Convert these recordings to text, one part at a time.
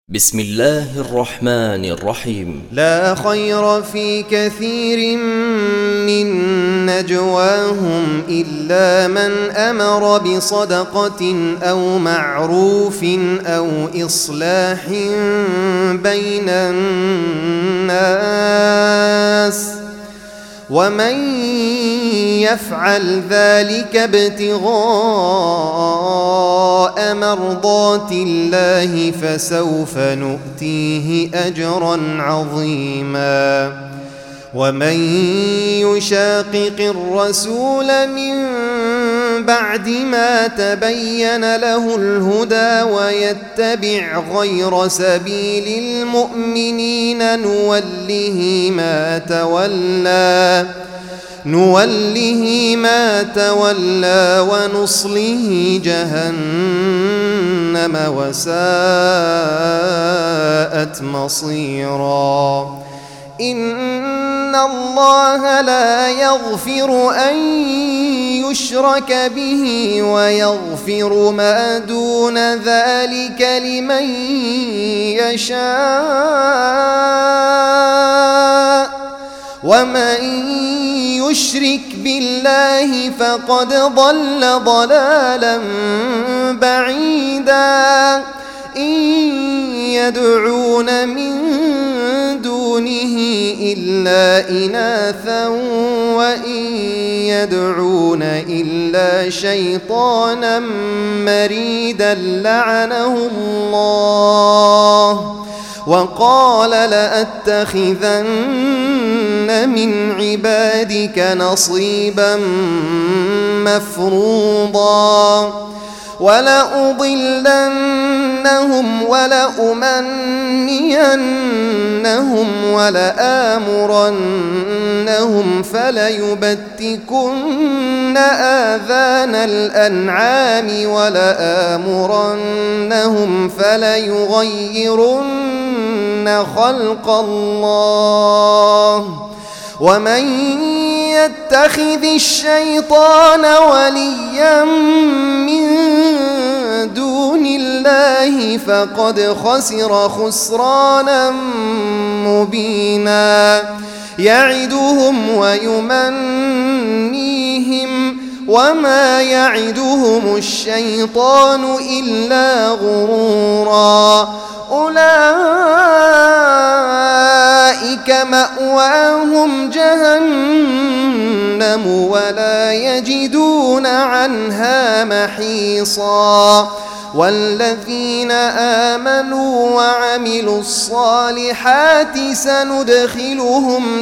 بسم الله الرحمن الرحيم. لا خير في كثير من نجواهم إلا من أمر بصدقة أو معروف أو إصلاح بين الناس ومن يفعل ذلك ابتغاء مرضات الله فسوف نؤتيه أجرا عظيما. ومن يشاقق الرسول من بعد ما تبين له الهدى ويتبع غير سبيل المؤمنين نوله ما تولى ونصله جهنم وساءت مصيرا. إن الله لا يغفر أن يشرك به ويغفر ما دون ذلك لمن يشاء ومن يشرك بالله فقد ضل ضلالا بعيدا. إن يدعون من دونه إلا إناثا وإن يدعون إلا شيطانا مريدا لعنه الله وقال لأتخذن من عبادك نصيبا مفروضا ولأضلنهم ولأمنينهم ولآمرنهم فليبتكن آذان الأنعام ولآمرنهم فليغيرن خلق الله. ومن يتخذ الشيطان وليا من دون الله فقد خسر خسرانا مبينا. يعدهم ويمنيهم وما يعدهم الشيطان إلا غرورا. أولئك مأواهم جهنم ولا يجدون عنها محيصا. والذين آمنوا وعملوا الصالحات سندخلهم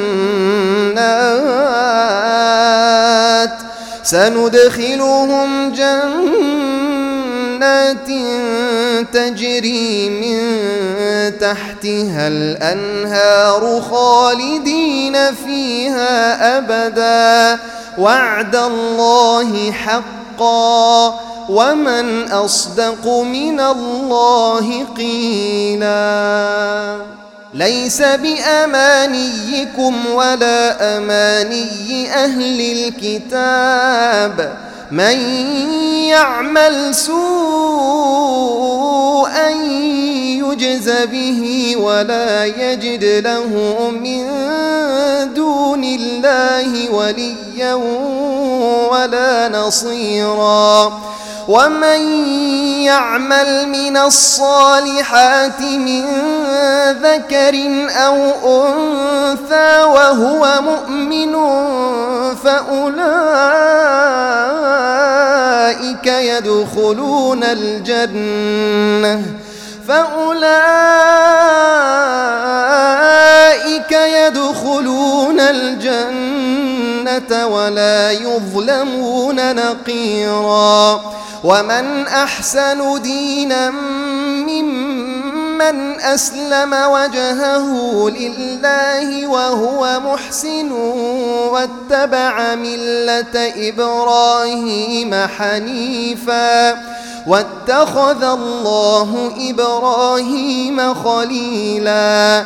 جنات تجري من تحتها الأنهار خالدين فيها أبدا وعد الله حقا ومن أصدق من الله قيلا. ليس بأمانيكم ولا أماني أهل الكتاب من يعمل سوءا يجز به ولا يجد له من دون الله وليا ولا نصيرا. ومن يعمل من الصالحات من ذكر أو أنثى وهو مؤمن فأولئك يدخلون الجنة ولا يظلمون نقيرا. ومن أحسن دينا ممن أسلم وجهه لله وهو محسن واتبع ملة إبراهيم حنيفا واتخذ الله إبراهيم خليلا.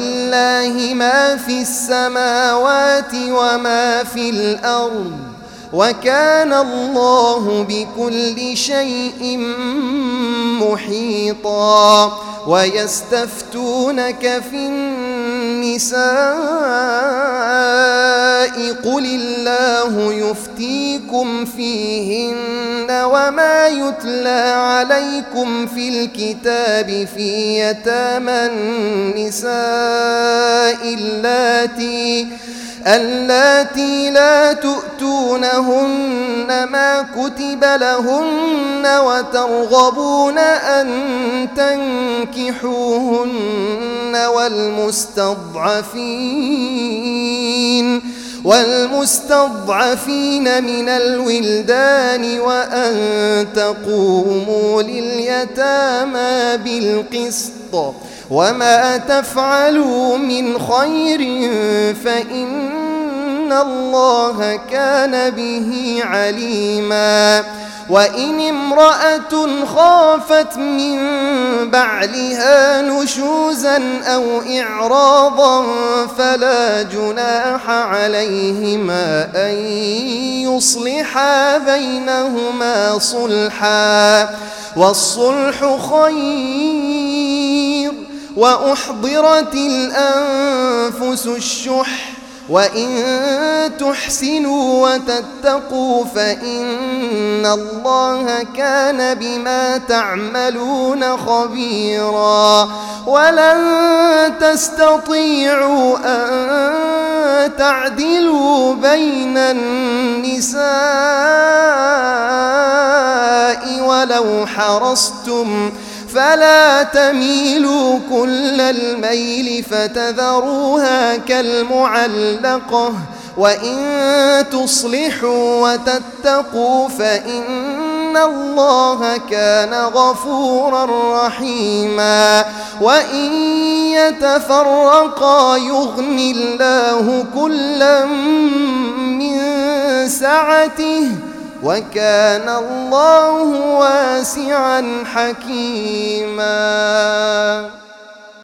ولله ما في السماوات وما في الأرض وكان الله بكل شيء محيطا. ويستفتونك في النساء قل الله يفتيكم فيهن وما يتلى عليكم في الكتاب في يتامى النساء اللاتي لا تؤتونهن ما كتب لهن وترغبون أن تنكحوهن والمستضعفين من الولدان وأن تقوموا لليتامى بالقسط وما تفعلوا من خير فإن الله كان به عليما. وإن امرأة خافت من بعلها نشوزا أو إعراضا فلا جناح عليهما أن يصلحا بينهما صلحا والصلح خير. وأحضرت الأنفس الشح وإن تحسنوا وتتقوا فإن الله كان بما تعملون خبيرا. ولن تستطيعوا أن تعدلوا بين النساء ولو حرصتم فلا تميلوا كل الميل فتذروها كالمعلقة. وإن تصلحوا وتتقوا فإن الله كان غفورا رحيما. وإن يتفرقا يغن الله كلا من سعته وكان الله واسعا حكيما.